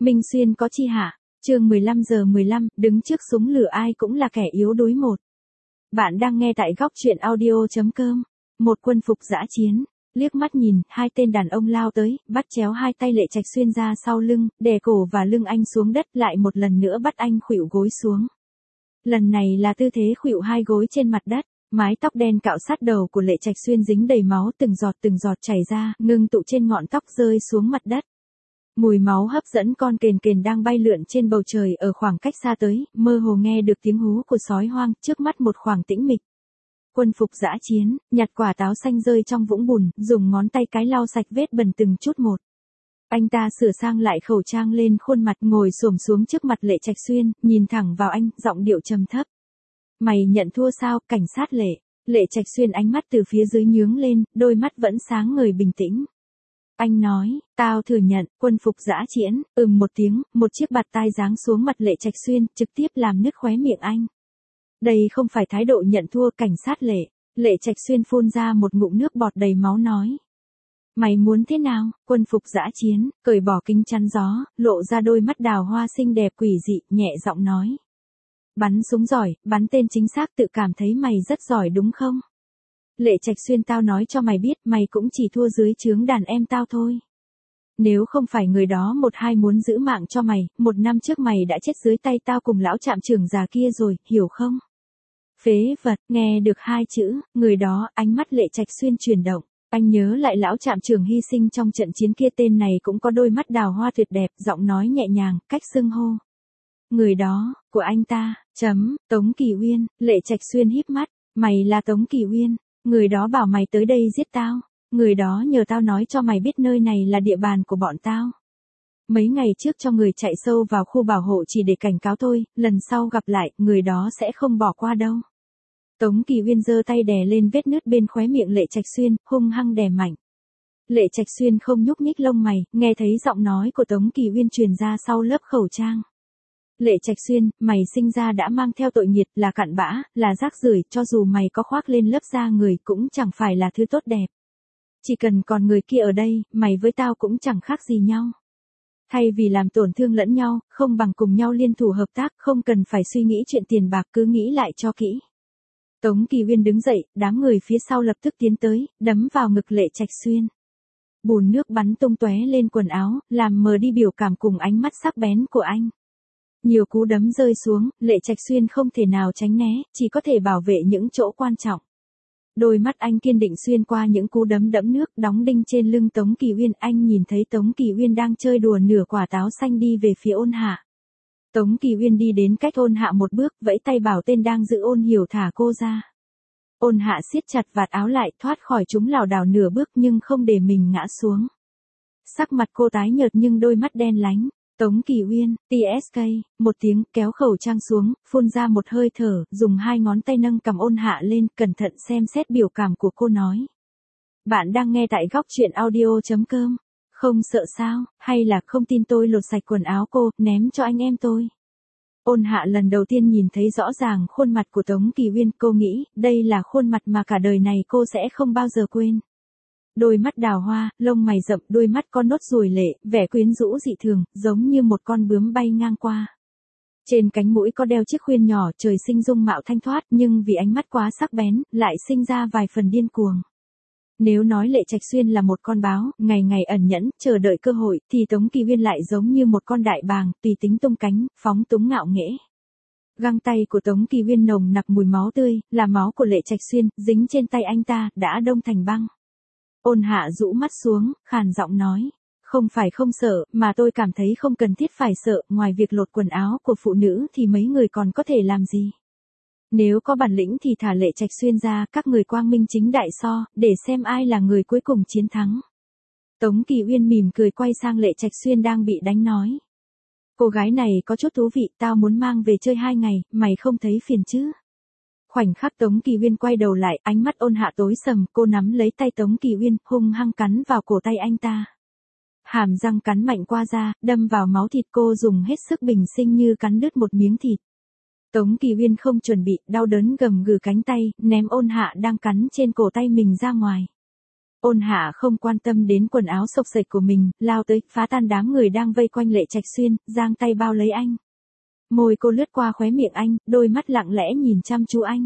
Minh Xuyên có chi hạ, chương 15:15, đứng trước súng lửa ai cũng là kẻ yếu đuối một. Bạn đang nghe tại góc truyện audio.com. Một quân phục dã chiến, liếc mắt nhìn, hai tên đàn ông lao tới, bắt chéo hai tay Lệ Trạch Xuyên ra sau lưng, đè cổ và lưng anh xuống đất, lại một lần nữa bắt anh khuỵu gối xuống. Lần này là tư thế khuỵu hai gối trên mặt đất. Mái tóc đen cạo sát đầu của Lệ Trạch Xuyên dính đầy máu, từng giọt chảy ra, ngưng tụ trên ngọn tóc rơi xuống mặt đất. Mùi máu hấp dẫn con kền kền đang bay lượn trên bầu trời ở khoảng cách xa tới, mơ hồ nghe được tiếng hú của sói hoang, trước mắt một khoảng tĩnh mịch. Quân phục dã chiến, nhặt quả táo xanh rơi trong vũng bùn, dùng ngón tay cái lau sạch vết bẩn từng chút một. Anh ta sửa sang lại khẩu trang lên khuôn mặt, ngồi xổm xuống trước mặt Lệ Trạch Xuyên, nhìn thẳng vào anh, giọng điệu trầm thấp. Mày nhận thua sao, cảnh sát Lệ? Lệ Trạch Xuyên ánh mắt từ phía dưới nhướng lên, đôi mắt vẫn sáng ngời bình tĩnh. Anh nói, tao thừa nhận, quân phục dã chiến, một tiếng, một chiếc bạt tai giáng xuống mặt Lệ Trạch Xuyên, trực tiếp làm nứt khóe miệng anh. Đây không phải thái độ nhận thua, cảnh sát Lệ. Lệ Trạch Xuyên phun ra một ngụm nước bọt đầy máu nói. Mày muốn thế nào? Quân phục dã chiến, cởi bỏ kính chắn gió, lộ ra đôi mắt đào hoa xinh đẹp quỷ dị, nhẹ giọng nói. Bắn súng giỏi, bắn tên chính xác, tự cảm thấy mày rất giỏi đúng không? Lệ Trạch Xuyên, tao nói cho mày biết, mày cũng chỉ thua dưới trướng đàn em tao thôi. Nếu không phải người đó một hai muốn giữ mạng cho mày, 1 năm trước mày đã chết dưới tay tao cùng lão trạm trưởng già kia rồi, hiểu không? Phế vật, nghe được hai chữ, người đó, ánh mắt Lệ Trạch Xuyên chuyển động. Anh nhớ lại lão trạm trưởng hy sinh trong trận chiến kia, tên này cũng có đôi mắt đào hoa tuyệt đẹp, giọng nói nhẹ nhàng, cách xưng hô. Người đó, của anh ta, Tống Kỳ Uyên. Lệ Trạch Xuyên híp mắt, mày là Tống Kỳ Uyên, người đó bảo mày tới đây giết tao, người đó nhờ tao nói cho mày biết nơi này là địa bàn của bọn tao. Mấy ngày trước cho người chạy sâu vào khu bảo hộ chỉ để cảnh cáo tôi, lần sau gặp lại, người đó sẽ không bỏ qua đâu. Tống Kỳ Uyên giơ tay đè lên vết nứt bên khóe miệng Lệ Trạch Xuyên, hung hăng đè mạnh. Lệ Trạch Xuyên không nhúc nhích lông mày, nghe thấy giọng nói của Tống Kỳ Uyên truyền ra sau lớp khẩu trang. Lệ Trạch Xuyên, mày sinh ra đã mang theo tội nghiệt, là cặn bã, là rác rưởi, cho dù mày có khoác lên lớp da người cũng chẳng phải là thứ tốt đẹp. Chỉ cần còn người kia ở đây, mày với tao cũng chẳng khác gì nhau. Thay vì làm tổn thương lẫn nhau, không bằng cùng nhau liên thủ hợp tác, không cần phải suy nghĩ chuyện tiền bạc, cứ nghĩ lại cho kỹ. Tống Kỳ Uyên đứng dậy, đám người phía sau lập tức tiến tới, đấm vào ngực Lệ Trạch Xuyên. Bùn nước bắn tung tóe lên quần áo, làm mờ đi biểu cảm cùng ánh mắt sắc bén của anh. Nhiều cú đấm rơi xuống, Lệ Trạch Xuyên không thể nào tránh né, chỉ có thể bảo vệ những chỗ quan trọng. Đôi mắt anh kiên định xuyên qua những cú đấm đẫm nước, đóng đinh trên lưng Tống Kỳ Uyên. Anh nhìn thấy Tống Kỳ Uyên đang chơi đùa nửa quả táo xanh đi về phía Ôn Hạ. Tống Kỳ Uyên đi đến cách Ôn Hạ một bước, vẫy tay bảo tên đang giữ Ôn Hiểu thả cô ra. Ôn Hạ siết chặt vạt áo lại, thoát khỏi chúng lảo đảo nửa bước nhưng không để mình ngã xuống. Sắc mặt cô tái nhợt nhưng đôi mắt đen láy. Tống Kỳ Uyên, TSK, một tiếng, kéo khẩu trang xuống, phun ra một hơi thở, dùng 2 ngón tay nâng cằm Ôn Hạ lên, cẩn thận xem xét biểu cảm của cô nói. Bạn đang nghe tại góc truyện audio.com. Không sợ sao, hay là không tin tôi lột sạch quần áo cô, ném cho anh em tôi. Ôn Hạ lần đầu tiên nhìn thấy rõ ràng khuôn mặt của Tống Kỳ Uyên, cô nghĩ, đây là khuôn mặt mà cả đời này cô sẽ không bao giờ quên. Đôi mắt đào hoa, lông mày rậm, đôi mắt con nốt ruồi lệ, vẻ quyến rũ dị thường, giống như một con bướm bay ngang qua. Trên cánh mũi có đeo chiếc khuyên nhỏ, trời sinh dung mạo thanh thoát, nhưng vì ánh mắt quá sắc bén, lại sinh ra vài phần điên cuồng. Nếu nói Lệ Trạch Xuyên là một con báo, ngày ngày ẩn nhẫn, chờ đợi cơ hội, thì Tống Kỳ Uyên lại giống như một con đại bàng, tùy tính tung cánh, phóng túng ngạo nghễ. Găng tay của Tống Kỳ Uyên nồng nặc mùi máu tươi, là máu của Lệ Trạch Xuyên, dính trên tay anh ta, đã đông thành băng. Ôn Hạ rũ mắt xuống, khàn giọng nói. Không phải không sợ, mà tôi cảm thấy không cần thiết phải sợ, ngoài việc lột quần áo của phụ nữ thì mấy người còn có thể làm gì. Nếu có bản lĩnh thì thả Lệ Trạch Xuyên ra, các người quang minh chính đại so, để xem ai là người cuối cùng chiến thắng. Tống Kỳ Uyên mỉm cười quay sang Lệ Trạch Xuyên đang bị đánh nói. Cô gái này có chút thú vị, tao muốn mang về chơi 2 ngày, mày không thấy phiền chứ? Khoảnh khắc Tống Kỳ Uyên quay đầu lại, ánh mắt Ôn Hạ tối sầm, cô nắm lấy tay Tống Kỳ Uyên, hung hăng cắn vào cổ tay anh ta. Hàm răng cắn mạnh qua da, đâm vào máu thịt, cô dùng hết sức bình sinh như cắn đứt một miếng thịt. Tống Kỳ Uyên không chuẩn bị, đau đớn gầm gừ cánh tay, ném Ôn Hạ đang cắn trên cổ tay mình ra ngoài. Ôn Hạ không quan tâm đến quần áo xộc xệch của mình, lao tới, phá tan đám người đang vây quanh Lệ Trạch Xuyên, giang tay bao lấy anh. Môi cô lướt qua khóe miệng anh, đôi mắt lặng lẽ nhìn chăm chú anh.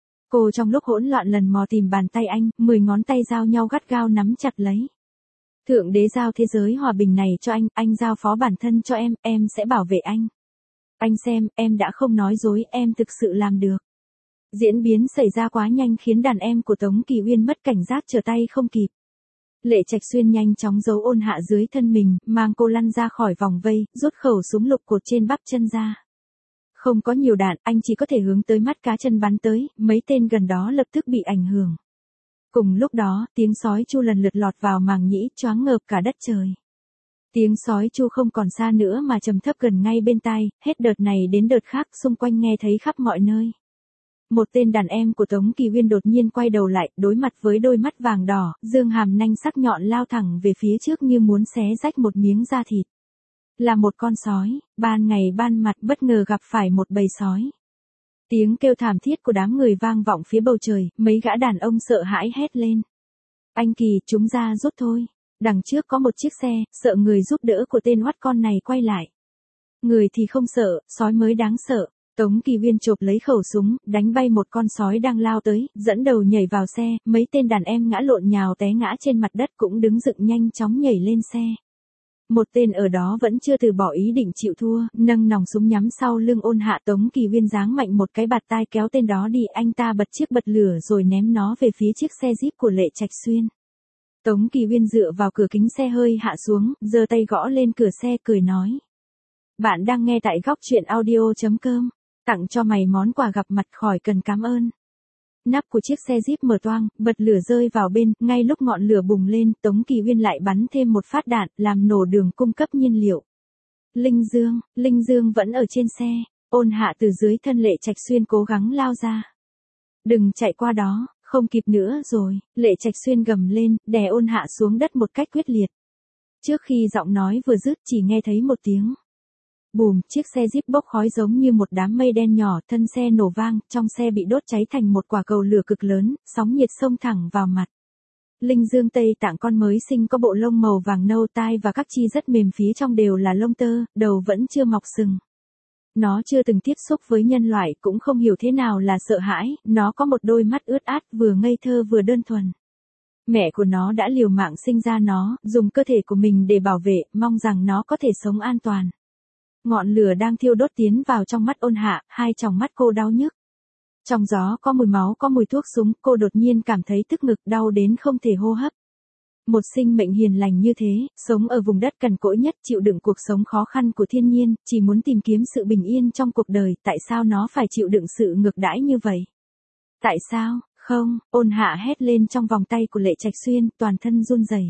Cô trong lúc hỗn loạn lần mò tìm bàn tay anh, 10 ngón tay giao nhau gắt gao nắm chặt lấy. Thượng đế giao thế giới hòa bình này cho anh giao phó bản thân cho em sẽ bảo vệ anh. Anh xem, em đã không nói dối, em thực sự làm được. Diễn biến xảy ra quá nhanh khiến đàn em của Tống Kỳ Uyên mất cảnh giác trở tay không kịp. Lệ Trạch Xuyên nhanh chóng giấu Ôn Hạ dưới thân mình, mang cô lăn ra khỏi vòng vây, rút khẩu súng lục cột trên bắp chân ra. Không có nhiều đạn, anh chỉ có thể hướng tới mắt cá chân bắn tới, mấy tên gần đó lập tức bị ảnh hưởng. Cùng lúc đó, tiếng sói chu lần lượt lọt vào màng nhĩ, choáng ngợp cả đất trời. Tiếng sói chu không còn xa nữa mà trầm thấp gần ngay bên tai, hết đợt này đến đợt khác xung quanh nghe thấy khắp mọi nơi. Một tên đàn em của Tống Kỳ Uyên đột nhiên quay đầu lại, đối mặt với đôi mắt vàng đỏ, dương hàm nanh sắc nhọn lao thẳng về phía trước như muốn xé rách một miếng da thịt. Là một con sói, ban ngày ban mặt bất ngờ gặp phải một bầy sói. Tiếng kêu thảm thiết của đám người vang vọng phía bầu trời, mấy gã đàn ông sợ hãi hét lên. Anh Kỳ, chúng ra rút thôi. Đằng trước có một chiếc xe, sợ người giúp đỡ của tên oắt con này quay lại. Người thì không sợ, sói mới đáng sợ. Tống Kỳ Uyên chộp lấy khẩu súng, đánh bay một con sói đang lao tới, dẫn đầu nhảy vào xe, mấy tên đàn em ngã lộn nhào té ngã trên mặt đất cũng đứng dựng nhanh chóng nhảy lên xe. Một tên ở đó vẫn chưa từ bỏ ý định chịu thua, nâng nòng súng nhắm sau lưng Ôn Hạ. Tống Kỳ Uyên giáng mạnh một cái bạt tai kéo tên đó đi, anh ta bật chiếc bật lửa rồi ném nó về phía chiếc xe Jeep của Lệ Trạch Xuyên. Tống Kỳ Uyên dựa vào cửa kính xe hơi hạ xuống, giơ tay gõ lên cửa xe cười nói. Bạn đang nghe tại góc truyện audio.com. Tặng cho mày món quà gặp mặt khỏi cần cảm ơn. Nắp của chiếc xe Jeep mở toang, bật lửa rơi vào bên, ngay lúc ngọn lửa bùng lên, Tống Kỳ Uyên lại bắn thêm một phát đạn, làm nổ đường cung cấp nhiên liệu. Linh Dương vẫn ở trên xe, Ôn Hạ từ dưới thân Lệ Trạch Xuyên cố gắng lao ra. Đừng chạy qua đó, không kịp nữa rồi, Lệ Trạch Xuyên gầm lên, đè Ôn Hạ xuống đất một cách quyết liệt. Trước khi giọng nói vừa dứt chỉ nghe thấy một tiếng. Bùm, chiếc xe Jeep bốc khói giống như một đám mây đen nhỏ, thân xe nổ vang, trong xe bị đốt cháy thành một quả cầu lửa cực lớn, sóng nhiệt xông thẳng vào mặt. Linh Dương Tây Tạng con mới sinh có bộ lông màu vàng nâu, tai và các chi rất mềm, phía trong đều là lông tơ, đầu vẫn chưa mọc sừng. Nó chưa từng tiếp xúc với nhân loại, cũng không hiểu thế nào là sợ hãi, nó có một đôi mắt ướt át, vừa ngây thơ vừa đơn thuần. Mẹ của nó đã liều mạng sinh ra nó, dùng cơ thể của mình để bảo vệ, mong rằng nó có thể sống an toàn. Ngọn lửa đang thiêu đốt tiến vào trong mắt Ôn Hạ, hai tròng mắt cô đau nhức. Trong gió có mùi máu, có mùi thuốc súng, cô đột nhiên cảm thấy tức ngực, đau đến không thể hô hấp. Một sinh mệnh hiền lành như thế, sống ở vùng đất cằn cỗi nhất, chịu đựng cuộc sống khó khăn của thiên nhiên, chỉ muốn tìm kiếm sự bình yên trong cuộc đời, tại sao nó phải chịu đựng sự ngược đãi như vậy? Tại sao? Không, Ôn Hạ hét lên trong vòng tay của Lệ Trạch Xuyên, toàn thân run rẩy.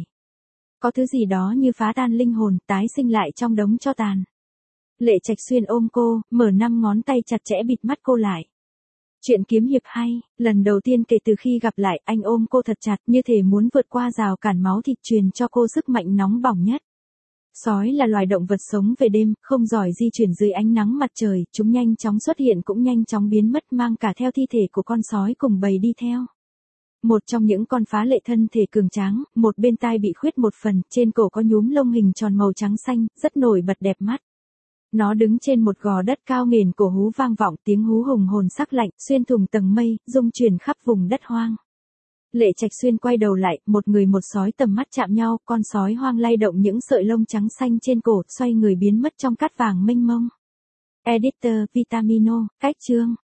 Có thứ gì đó như phá tan linh hồn, tái sinh lại trong đống tro tàn. Lệ Trạch Xuyên ôm cô, mở 5 ngón tay chặt chẽ bịt mắt cô lại. Chuyện kiếm hiệp hay, lần đầu tiên kể từ khi gặp lại, anh ôm cô thật chặt, như thể muốn vượt qua rào cản máu thịt, truyền cho cô sức mạnh nóng bỏng nhất. Sói là loài động vật sống về đêm, không giỏi di chuyển dưới ánh nắng mặt trời, chúng nhanh chóng xuất hiện cũng nhanh chóng biến mất, mang cả theo thi thể của con sói cùng bầy đi theo. Một trong những con phá lệ thân thể cường tráng, một bên tai bị khuyết một phần, trên cổ có nhúm lông hình tròn màu trắng xanh, rất nổi bật đẹp mắt. Nó đứng trên một gò đất cao nghền, cổ hú vang vọng, tiếng hú hùng hồn sắc lạnh, xuyên thủng tầng mây, rung chuyển khắp vùng đất hoang. Lệ Trạch Xuyên quay đầu lại, một người một sói tầm mắt chạm nhau, con sói hoang lay động những sợi lông trắng xanh trên cổ, xoay người biến mất trong cát vàng mênh mông. Editor Vitamino, cách chương.